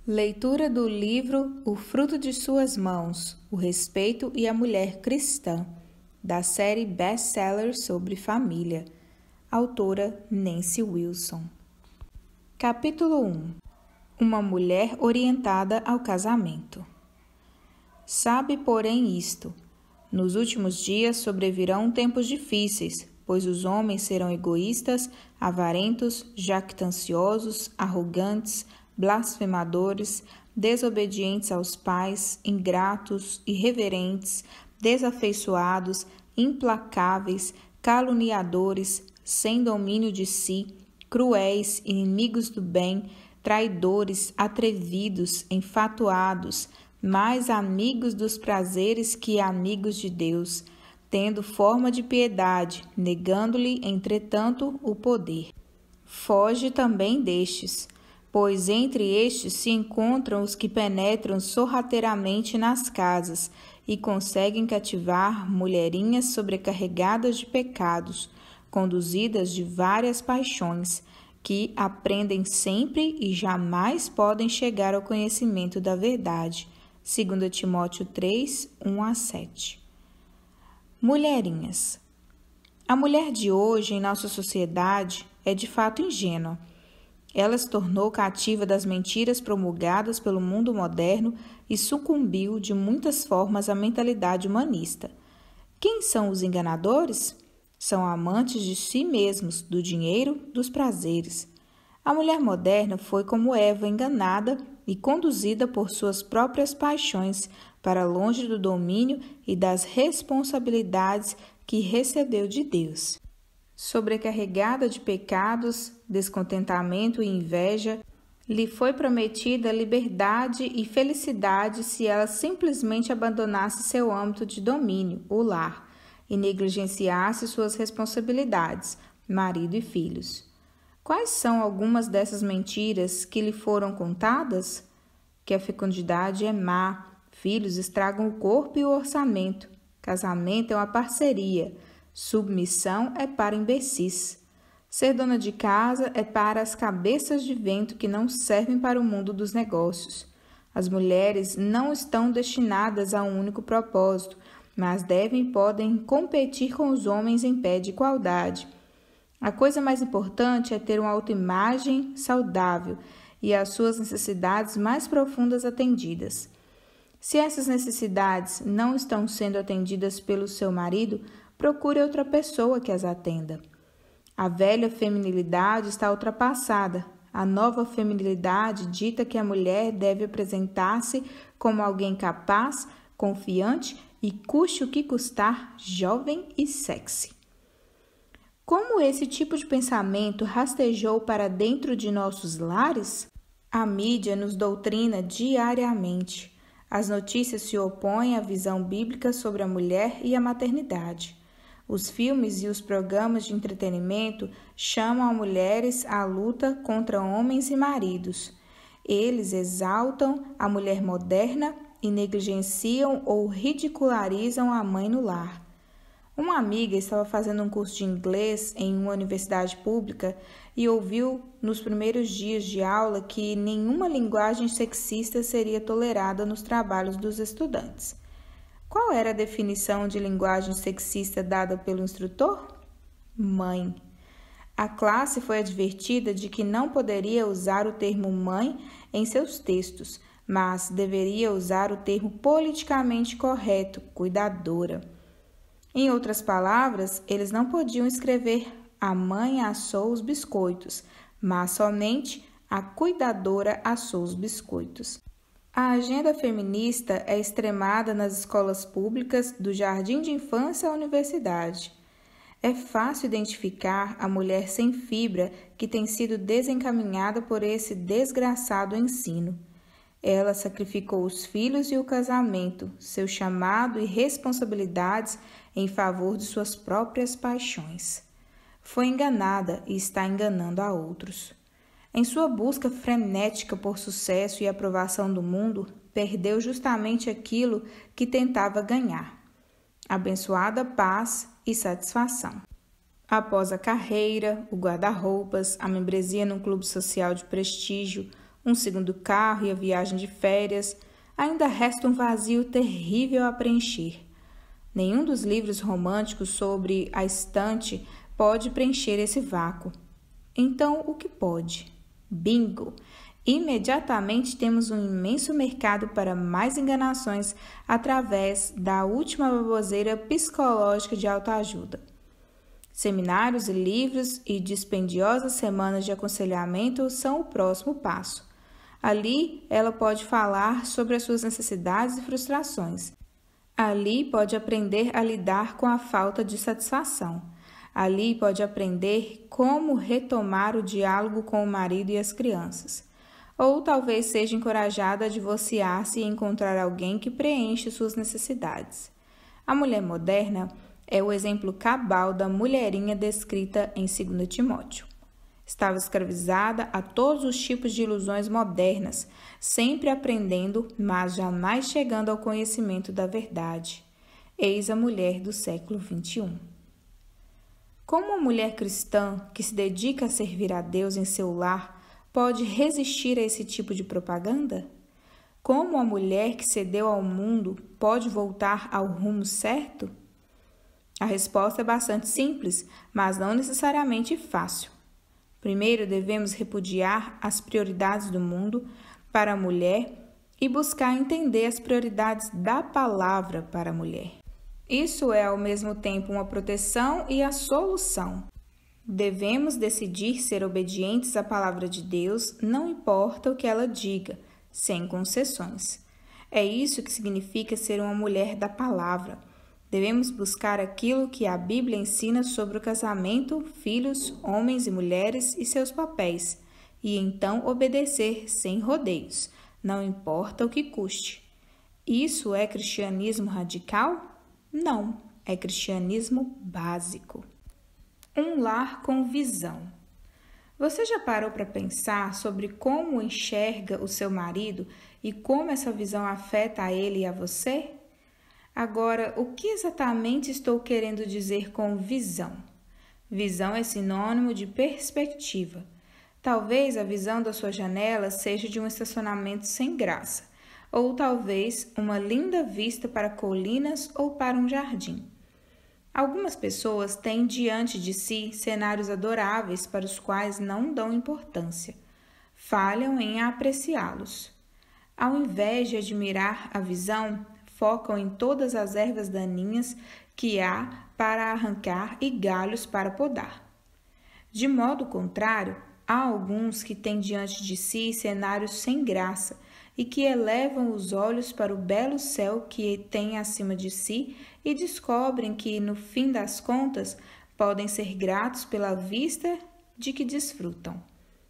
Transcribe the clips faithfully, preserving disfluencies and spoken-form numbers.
Leitura do livro O Fruto de Suas Mãos, O Respeito e a Mulher Cristã, da série best-seller sobre família, autora Nancy Wilson. Capítulo um. Uma mulher orientada ao casamento. Sabe, porém, isto: nos últimos dias sobrevirão tempos difíceis, pois os homens serão egoístas, avarentos, jactanciosos, arrogantes, blasfemadores, desobedientes aos pais, ingratos, irreverentes, desafeiçoados, implacáveis, caluniadores, sem domínio de si, cruéis, inimigos do bem, traidores, atrevidos, enfatuados, mais amigos dos prazeres que amigos de Deus, tendo forma de piedade, negando-lhe, entretanto, o poder. Foge também destes, pois entre estes se encontram os que penetram sorrateiramente nas casas e conseguem cativar mulherinhas sobrecarregadas de pecados, conduzidas de várias paixões, que aprendem sempre e jamais podem chegar ao conhecimento da verdade. Segundo Timóteo três, um a sete. Mulherinhas. A mulher de hoje em nossa sociedade é de fato ingênua. Ela se tornou cativa das mentiras promulgadas pelo mundo moderno e sucumbiu de muitas formas à mentalidade humanista. Quem são os enganadores? São amantes de si mesmos, do dinheiro, dos prazeres. A mulher moderna foi como Eva, enganada e conduzida por suas próprias paixões para longe do domínio e das responsabilidades que recebeu de Deus. Sobrecarregada de pecados, descontentamento e inveja, lhe foi prometida liberdade e felicidade se ela simplesmente abandonasse seu âmbito de domínio, o lar, e negligenciasse suas responsabilidades, marido e filhos. Quais são algumas dessas mentiras que lhe foram contadas? Que a fecundidade é má, filhos estragam o corpo e o orçamento, casamento é uma parceria, submissão é para imbecis. Ser dona de casa é para as cabeças de vento que não servem para o mundo dos negócios. As mulheres não estão destinadas a um único propósito, mas devem e podem competir com os homens em pé de igualdade. A coisa mais importante é ter uma autoimagem saudável e as suas necessidades mais profundas atendidas. Se essas necessidades não estão sendo atendidas pelo seu marido, procure outra pessoa que as atenda. A velha feminilidade está ultrapassada. A nova feminilidade dita que a mulher deve apresentar-se como alguém capaz, confiante e, custe o que custar, jovem e sexy. Como esse tipo de pensamento rastejou para dentro de nossos lares? A mídia nos doutrina diariamente. As notícias se opõem à visão bíblica sobre a mulher e a maternidade. Os filmes e os programas de entretenimento chamam as mulheres à luta contra homens e maridos. Eles exaltam a mulher moderna e negligenciam ou ridicularizam a mãe no lar. Uma amiga estava fazendo um curso de inglês em uma universidade pública e ouviu nos primeiros dias de aula que nenhuma linguagem sexista seria tolerada nos trabalhos dos estudantes. Qual era a definição de linguagem sexista dada pelo instrutor? Mãe. A classe foi advertida de que não poderia usar o termo mãe em seus textos, mas deveria usar o termo politicamente correto, cuidadora. Em outras palavras, eles não podiam escrever a mãe assou os biscoitos, mas somente a cuidadora assou os biscoitos. A agenda feminista é extremada nas escolas públicas, do jardim de infância à universidade. É fácil identificar a mulher sem fibra que tem sido desencaminhada por esse desgraçado ensino. Ela sacrificou os filhos e o casamento, seu chamado e responsabilidades em favor de suas próprias paixões. Foi enganada e está enganando a outros. Em sua busca frenética por sucesso e aprovação do mundo, perdeu justamente aquilo que tentava ganhar: abençoada paz e satisfação. Após a carreira, o guarda-roupas, a membresia num clube social de prestígio, um segundo carro e a viagem de férias, ainda resta um vazio terrível a preencher. Nenhum dos livros românticos sobre a estante pode preencher esse vácuo. Então, o que pode? Bingo! Imediatamente temos um imenso mercado para mais enganações através da última baboseira psicológica de autoajuda. Seminários e livros e dispendiosas semanas de aconselhamento são o próximo passo. Ali, ela pode falar sobre as suas necessidades e frustrações. Ali pode aprender a lidar com a falta de satisfação. Ali pode aprender como retomar o diálogo com o marido e as crianças. Ou talvez seja encorajada a divorciar-se e encontrar alguém que preenche suas necessidades. A mulher moderna é o exemplo cabal da mulherinha descrita em dois Timóteo. Estava escravizada a todos os tipos de ilusões modernas, sempre aprendendo, mas jamais chegando ao conhecimento da verdade. Eis a mulher do século vinte e um. Como uma mulher cristã que se dedica a servir a Deus em seu lar pode resistir a esse tipo de propaganda? Como uma mulher que cedeu ao mundo pode voltar ao rumo certo? A resposta é bastante simples, mas não necessariamente fácil. Primeiro, devemos repudiar as prioridades do mundo para a mulher e buscar entender as prioridades da palavra para a mulher. Isso é, ao mesmo tempo, uma proteção e a solução. Devemos decidir ser obedientes à palavra de Deus, não importa o que ela diga, sem concessões. É isso que significa ser uma mulher da palavra. Devemos buscar aquilo que a Bíblia ensina sobre o casamento, filhos, homens e mulheres e seus papéis, e então obedecer sem rodeios, não importa o que custe. Isso é cristianismo radical? Não, é cristianismo básico. Um lar com visão. Você já parou para pensar sobre como enxerga o seu marido e como essa visão afeta a ele e a você? Agora, o que exatamente estou querendo dizer com visão? Visão é sinônimo de perspectiva. Talvez a visão da sua janela seja de um estacionamento sem graça, ou talvez uma linda vista para colinas ou para um jardim. Algumas pessoas têm diante de si cenários adoráveis para os quais não dão importância. Falham em apreciá-los. Ao invés de admirar a visão, focam em todas as ervas daninhas que há para arrancar e galhos para podar. De modo contrário, há alguns que têm diante de si cenários sem graça e que elevam os olhos para o belo céu que têm acima de si e descobrem que, no fim das contas, podem ser gratos pela vista de que desfrutam.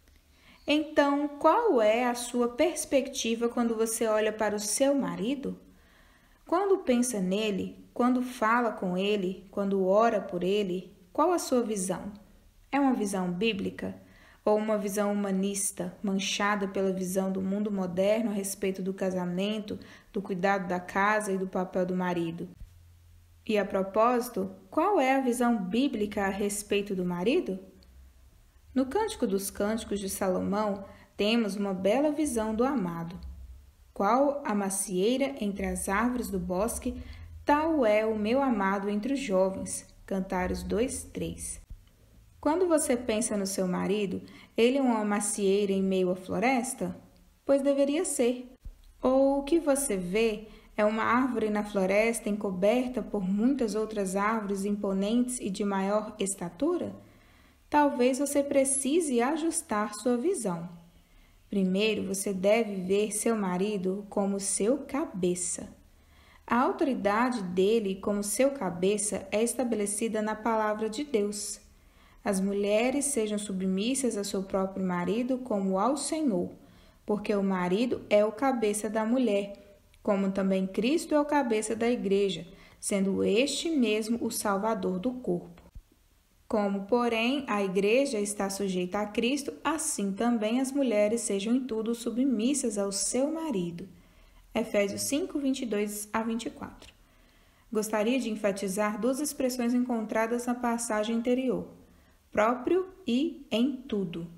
Então, qual é a sua perspectiva quando você olha para o seu marido? Quando pensa nele, quando fala com ele, quando ora por ele, qual a sua visão? É uma visão bíblica ou uma visão humanista, manchada pela visão do mundo moderno a respeito do casamento, do cuidado da casa e do papel do marido? E a propósito, qual é a visão bíblica a respeito do marido? No Cântico dos Cânticos de Salomão, temos uma bela visão do amado. Qual a macieira entre as árvores do bosque, tal é o meu amado entre os jovens. Cantares dois, três. Quando você pensa no seu marido, ele é uma macieira em meio à floresta? Pois deveria ser. Ou o que você vê é uma árvore na floresta encoberta por muitas outras árvores imponentes e de maior estatura? Talvez você precise ajustar sua visão. Primeiro, você deve ver seu marido como seu cabeça. A autoridade dele como seu cabeça é estabelecida na palavra de Deus. As mulheres sejam submissas a seu próprio marido como ao Senhor, porque o marido é o cabeça da mulher, como também Cristo é o cabeça da igreja, sendo este mesmo o Salvador do corpo. Como, porém, a igreja está sujeita a Cristo, assim também as mulheres sejam em tudo submissas ao seu marido. Efésios cinco, vinte e dois a vinte e quatro. Gostaria de enfatizar duas expressões encontradas na passagem anterior: próprio e em tudo.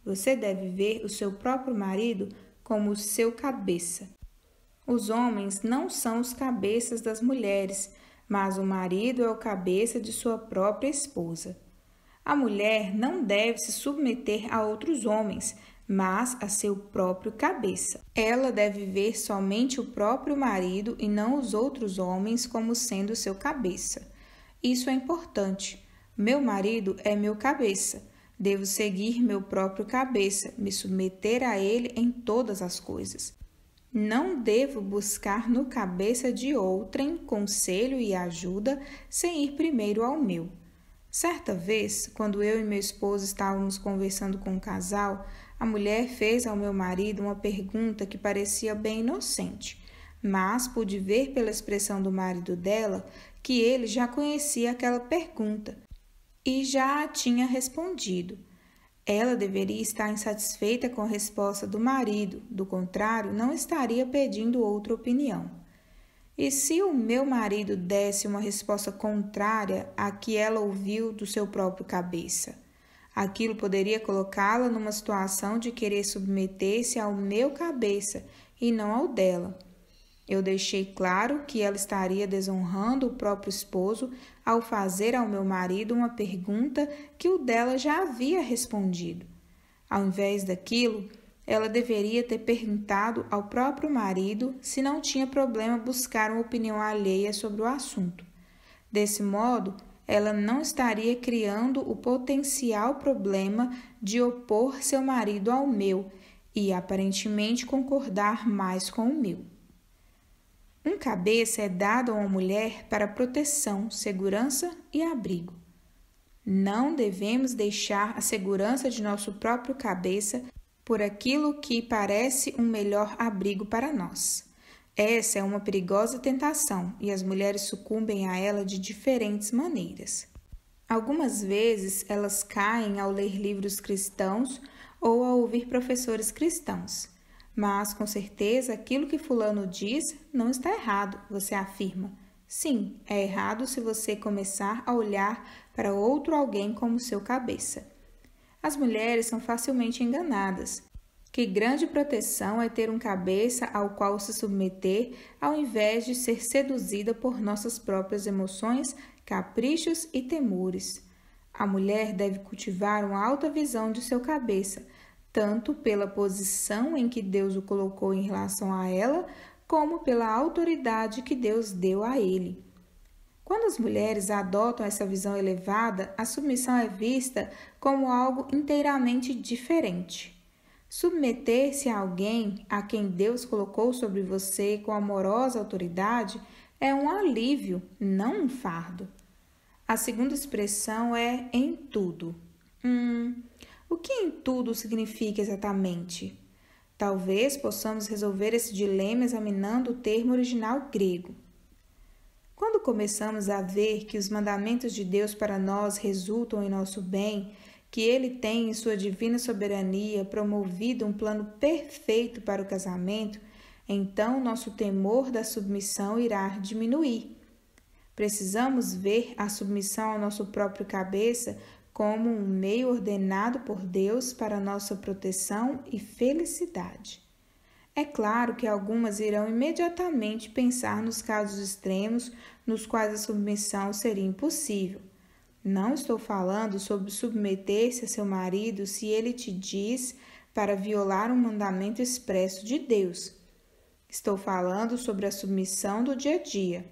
Você deve ver o seu próprio marido como o seu cabeça. Os homens não são os cabeças das mulheres, mas o marido é o cabeça de sua própria esposa. A mulher não deve se submeter a outros homens, mas a seu próprio cabeça. Ela deve ver somente o próprio marido e não os outros homens como sendo seu cabeça. Isso é importante. Meu marido é meu cabeça. Devo seguir meu próprio cabeça, me submeter a ele em todas as coisas. Não devo buscar no cabeça de outrem conselho e ajuda sem ir primeiro ao meu. Certa vez, quando eu e meu esposo estávamos conversando com um casal, a mulher fez ao meu marido uma pergunta que parecia bem inocente, mas pude ver pela expressão do marido dela que ele já conhecia aquela pergunta e já a tinha respondido. Ela deveria estar insatisfeita com a resposta do marido, do contrário, não estaria pedindo outra opinião. E se o meu marido desse uma resposta contrária à que ela ouviu do seu próprio cabeça? Aquilo poderia colocá-la numa situação de querer submeter-se ao meu cabeça e não ao dela. Eu deixei claro que ela estaria desonrando o próprio esposo ao fazer ao meu marido uma pergunta que o dela já havia respondido. Ao invés daquilo, ela deveria ter perguntado ao próprio marido se não tinha problema buscar uma opinião alheia sobre o assunto. Desse modo, ela não estaria criando o potencial problema de opor seu marido ao meu e, aparentemente, concordar mais com o meu. Um cabeça é dado a uma mulher para proteção, segurança e abrigo. Não devemos deixar a segurança de nosso próprio cabeça por aquilo que parece um melhor abrigo para nós. Essa é uma perigosa tentação e as mulheres sucumbem a ela de diferentes maneiras. Algumas vezes elas caem ao ler livros cristãos ou ao ouvir professores cristãos. Mas, com certeza, aquilo que fulano diz não está errado, você afirma. Sim, é errado se você começar a olhar para outro alguém como seu cabeça. As mulheres são facilmente enganadas. Que grande proteção é ter um cabeça ao qual se submeter, ao invés de ser seduzida por nossas próprias emoções, caprichos e temores. A mulher deve cultivar uma alta visão de seu cabeça, tanto pela posição em que Deus o colocou em relação a ela, como pela autoridade que Deus deu a ele. Quando as mulheres adotam essa visão elevada, a submissão é vista como algo inteiramente diferente. Submeter-se a alguém a quem Deus colocou sobre você com amorosa autoridade é um alívio, não um fardo. A segunda expressão é em tudo. Hum... O que em tudo significa exatamente? Talvez possamos resolver esse dilema examinando o termo original grego. Quando começamos a ver que os mandamentos de Deus para nós resultam em nosso bem, que Ele tem em sua divina soberania promovido um plano perfeito para o casamento, então nosso temor da submissão irá diminuir. Precisamos ver a submissão ao nosso próprio cabeça como um meio ordenado por Deus para nossa proteção e felicidade. É claro que algumas irão imediatamente pensar nos casos extremos nos quais a submissão seria impossível. Não estou falando sobre submeter-se a seu marido se ele te diz para violar um mandamento expresso de Deus. Estou falando sobre a submissão do dia a dia.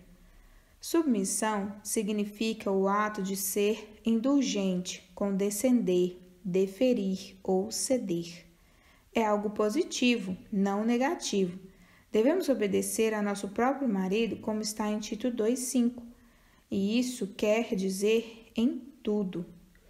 Submissão significa o ato de ser indulgente, condescender, deferir ou ceder. É algo positivo, não negativo. Devemos obedecer a nosso próprio marido, como está em Tito dois, cinco. E isso quer dizer em tudo.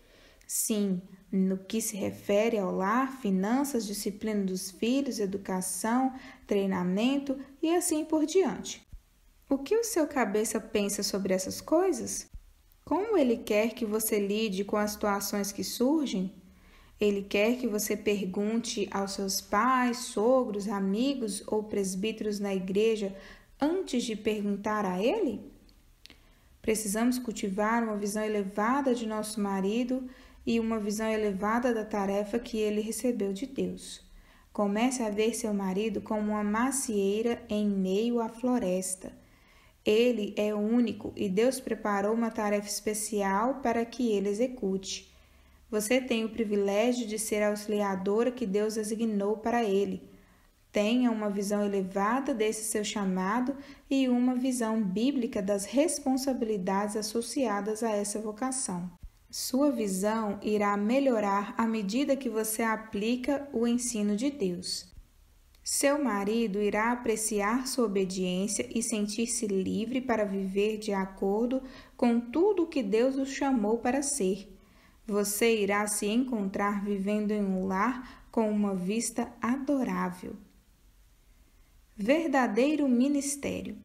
Sim, no que se refere ao lar, finanças, disciplina dos filhos, educação, treinamento e assim por diante. O que o seu cabeça pensa sobre essas coisas? Como ele quer que você lide com as situações que surgem? Ele quer que você pergunte aos seus pais, sogros, amigos ou presbíteros na igreja antes de perguntar a ele? Precisamos cultivar uma visão elevada de nosso marido e uma visão elevada da tarefa que ele recebeu de Deus. Comece a ver seu marido como uma macieira em meio à floresta. Ele é único e Deus preparou uma tarefa especial para que ele execute. Você tem o privilégio de ser a auxiliadora que Deus designou para ele. Tenha uma visão elevada desse seu chamado e uma visão bíblica das responsabilidades associadas a essa vocação. Sua visão irá melhorar à medida que você aplica o ensino de Deus. Seu marido irá apreciar sua obediência e sentir-se livre para viver de acordo com tudo o que Deus o chamou para ser. Você irá se encontrar vivendo em um lar com uma vista adorável. Verdadeiro ministério.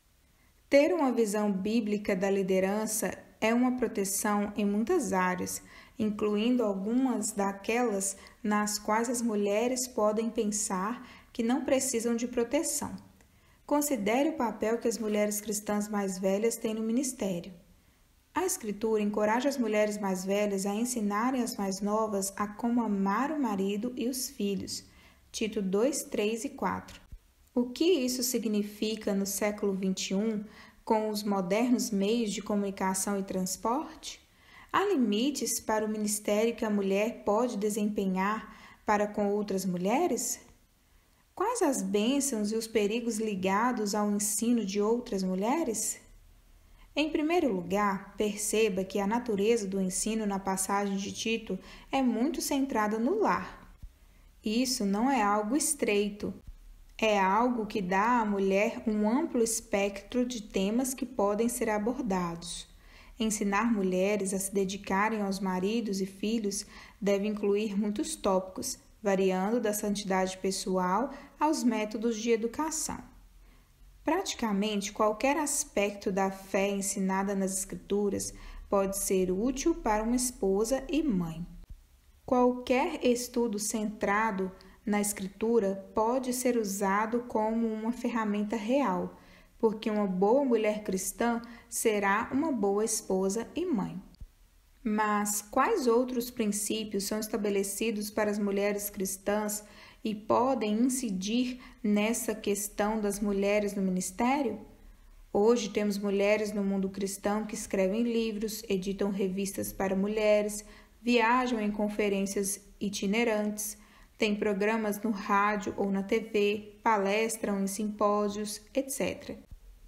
Ter uma visão bíblica da liderança é uma proteção em muitas áreas, incluindo algumas daquelas nas quais as mulheres podem pensar que não precisam de proteção. Considere o papel que as mulheres cristãs mais velhas têm no ministério. A Escritura encoraja as mulheres mais velhas a ensinarem as mais novas a como amar o marido e os filhos. Tito dois, três e quatro. O que isso significa no século vinte e um, com os modernos meios de comunicação e transporte? Há limites para o ministério que a mulher pode desempenhar para com outras mulheres? Quais as bênçãos e os perigos ligados ao ensino de outras mulheres? Em primeiro lugar, perceba que a natureza do ensino na passagem de Tito é muito centrada no lar. Isso não é algo estreito, é algo que dá à mulher um amplo espectro de temas que podem ser abordados. Ensinar mulheres a se dedicarem aos maridos e filhos deve incluir muitos tópicos, variando da santidade pessoal aos métodos de educação. Praticamente qualquer aspecto da fé ensinada nas Escrituras pode ser útil para uma esposa e mãe. Qualquer estudo centrado na Escritura pode ser usado como uma ferramenta real, porque uma boa mulher cristã será uma boa esposa e mãe. Mas quais outros princípios são estabelecidos para as mulheres cristãs e podem incidir nessa questão das mulheres no ministério? Hoje temos mulheres no mundo cristão que escrevem livros, editam revistas para mulheres, viajam em conferências itinerantes, têm programas no rádio ou na T V, palestram em simpósios, etcétera.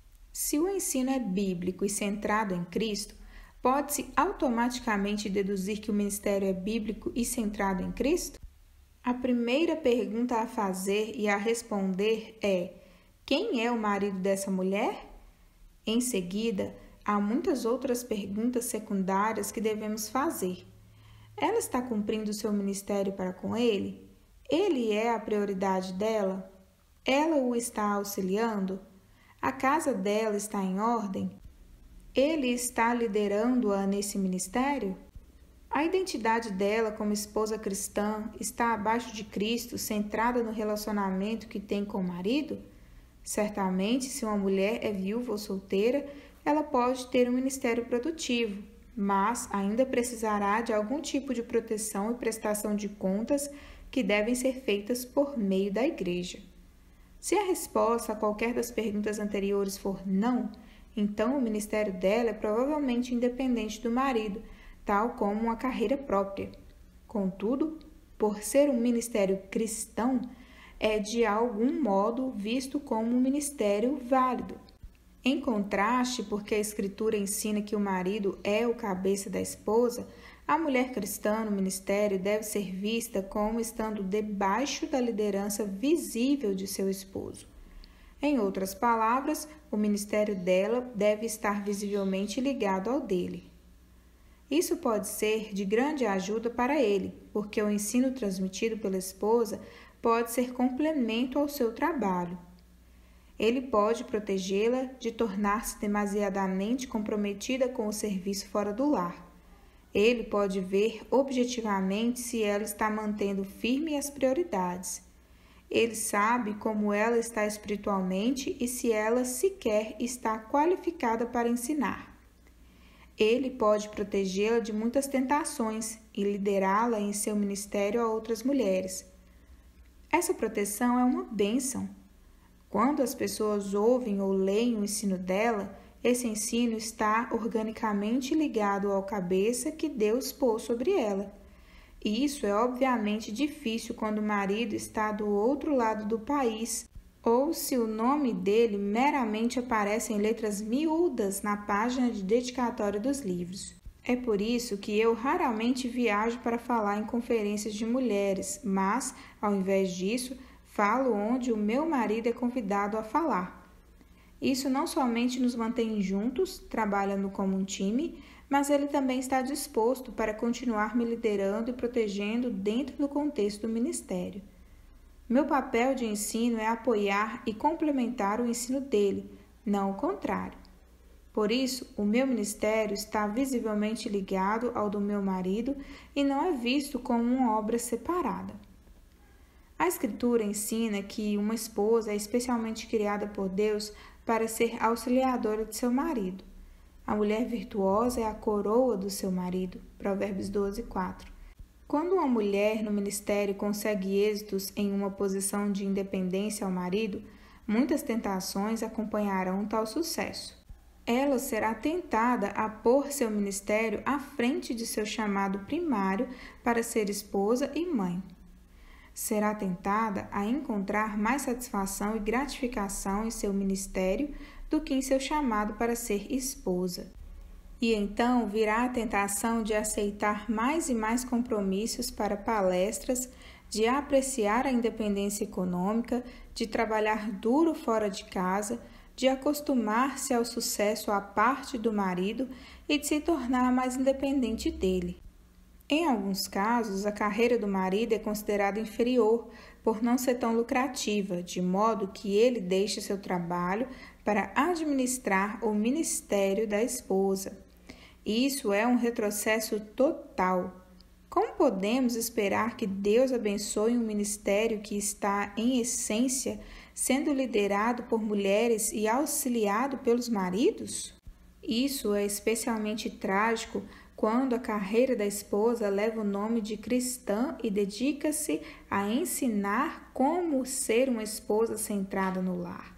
Se o ensino é bíblico e centrado em Cristo, pode-se automaticamente deduzir que o ministério é bíblico e centrado em Cristo? A primeira pergunta a fazer e a responder é: quem é o marido dessa mulher? Em seguida, há muitas outras perguntas secundárias que devemos fazer. Ela está cumprindo seu ministério para com ele? Ele é a prioridade dela? Ela o está auxiliando? A casa dela está em ordem? Ele está liderando-a nesse ministério? A identidade dela como esposa cristã está abaixo de Cristo, centrada no relacionamento que tem com o marido? Certamente, se uma mulher é viúva ou solteira, ela pode ter um ministério produtivo, mas ainda precisará de algum tipo de proteção e prestação de contas que devem ser feitas por meio da igreja. Se a resposta a qualquer das perguntas anteriores for não, então o ministério dela é provavelmente independente do marido, tal como uma carreira própria. Contudo, por ser um ministério cristão, é de algum modo visto como um ministério válido. Em contraste, porque a Escritura ensina que o marido é o cabeça da esposa, a mulher cristã no ministério deve ser vista como estando debaixo da liderança visível de seu esposo. Em outras palavras, o ministério dela deve estar visivelmente ligado ao dele. Isso pode ser de grande ajuda para ele, porque o ensino transmitido pela esposa pode ser complemento ao seu trabalho. Ele pode protegê-la de tornar-se demasiadamente comprometida com o serviço fora do lar. Ele pode ver objetivamente se ela está mantendo firme as prioridades. Ele sabe como ela está espiritualmente e se ela sequer está qualificada para ensinar. Ele pode protegê-la de muitas tentações e liderá-la em seu ministério a outras mulheres. Essa proteção é uma bênção. Quando as pessoas ouvem ou leem o ensino dela, esse ensino está organicamente ligado ao cabeça que Deus pôs sobre ela. E isso é obviamente difícil quando o marido está do outro lado do país ou se o nome dele meramente aparece em letras miúdas na página de dedicatória dos livros. É por isso que eu raramente viajo para falar em conferências de mulheres, mas, ao invés disso, falo onde o meu marido é convidado a falar. Isso não somente nos mantém juntos, trabalhando como um time, mas ele também está disposto para continuar me liderando e protegendo dentro do contexto do ministério. Meu papel de ensino é apoiar e complementar o ensino dele, não o contrário. Por isso, o meu ministério está visivelmente ligado ao do meu marido e não é visto como uma obra separada. A Escritura ensina que uma esposa é especialmente criada por Deus para ser auxiliadora de seu marido. A mulher virtuosa é a coroa do seu marido. Provérbios doze, quatro. Quando uma mulher no ministério consegue êxitos em uma posição de independência ao marido, muitas tentações acompanharão tal sucesso. Ela será tentada a pôr seu ministério à frente de seu chamado primário para ser esposa e mãe. Será tentada a encontrar mais satisfação e gratificação em seu ministério do que em seu chamado para ser esposa. E então virá a tentação de aceitar mais e mais compromissos para palestras, de apreciar a independência econômica, de trabalhar duro fora de casa, de acostumar-se ao sucesso à parte do marido e de se tornar mais independente dele. Em alguns casos, a carreira do marido é considerada inferior por não ser tão lucrativa, de modo que ele deixa seu trabalho para administrar o ministério da esposa. Isso é um retrocesso total. Como podemos esperar que Deus abençoe um ministério que está, em essência, sendo liderado por mulheres e auxiliado pelos maridos? Isso é especialmente trágico quando a carreira da esposa leva o nome de cristã e dedica-se a ensinar como ser uma esposa centrada no lar.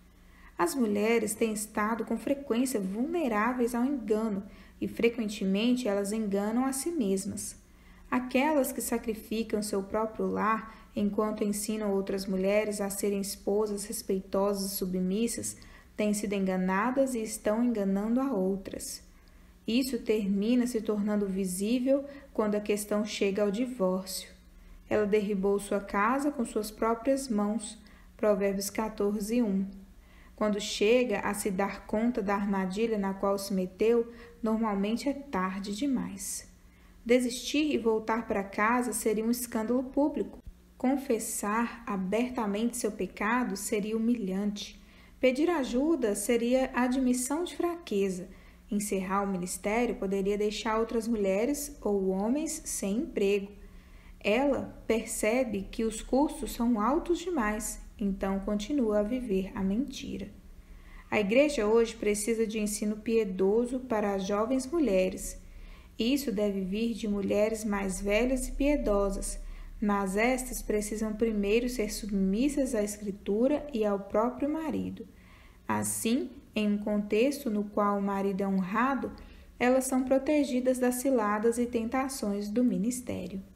As mulheres têm estado com frequência vulneráveis ao engano e frequentemente elas enganam a si mesmas. Aquelas que sacrificam seu próprio lar enquanto ensinam outras mulheres a serem esposas respeitosas e submissas têm sido enganadas e estão enganando a outras. Isso termina se tornando visível quando a questão chega ao divórcio. Ela derribou sua casa com suas próprias mãos. Provérbios quatorze, um. Quando chega a se dar conta da armadilha na qual se meteu, normalmente é tarde demais. Desistir e voltar para casa seria um escândalo público. Confessar abertamente seu pecado seria humilhante. Pedir ajuda seria admissão de fraqueza. Encerrar o ministério poderia deixar outras mulheres ou homens sem emprego. Ela percebe que os custos são altos demais, então continua a viver a mentira. A igreja hoje precisa de ensino piedoso para as jovens mulheres. Isso deve vir de mulheres mais velhas e piedosas, mas estas precisam primeiro ser submissas à Escritura e ao próprio marido. Assim, em um contexto no qual o marido é honrado, elas são protegidas das ciladas e tentações do ministério.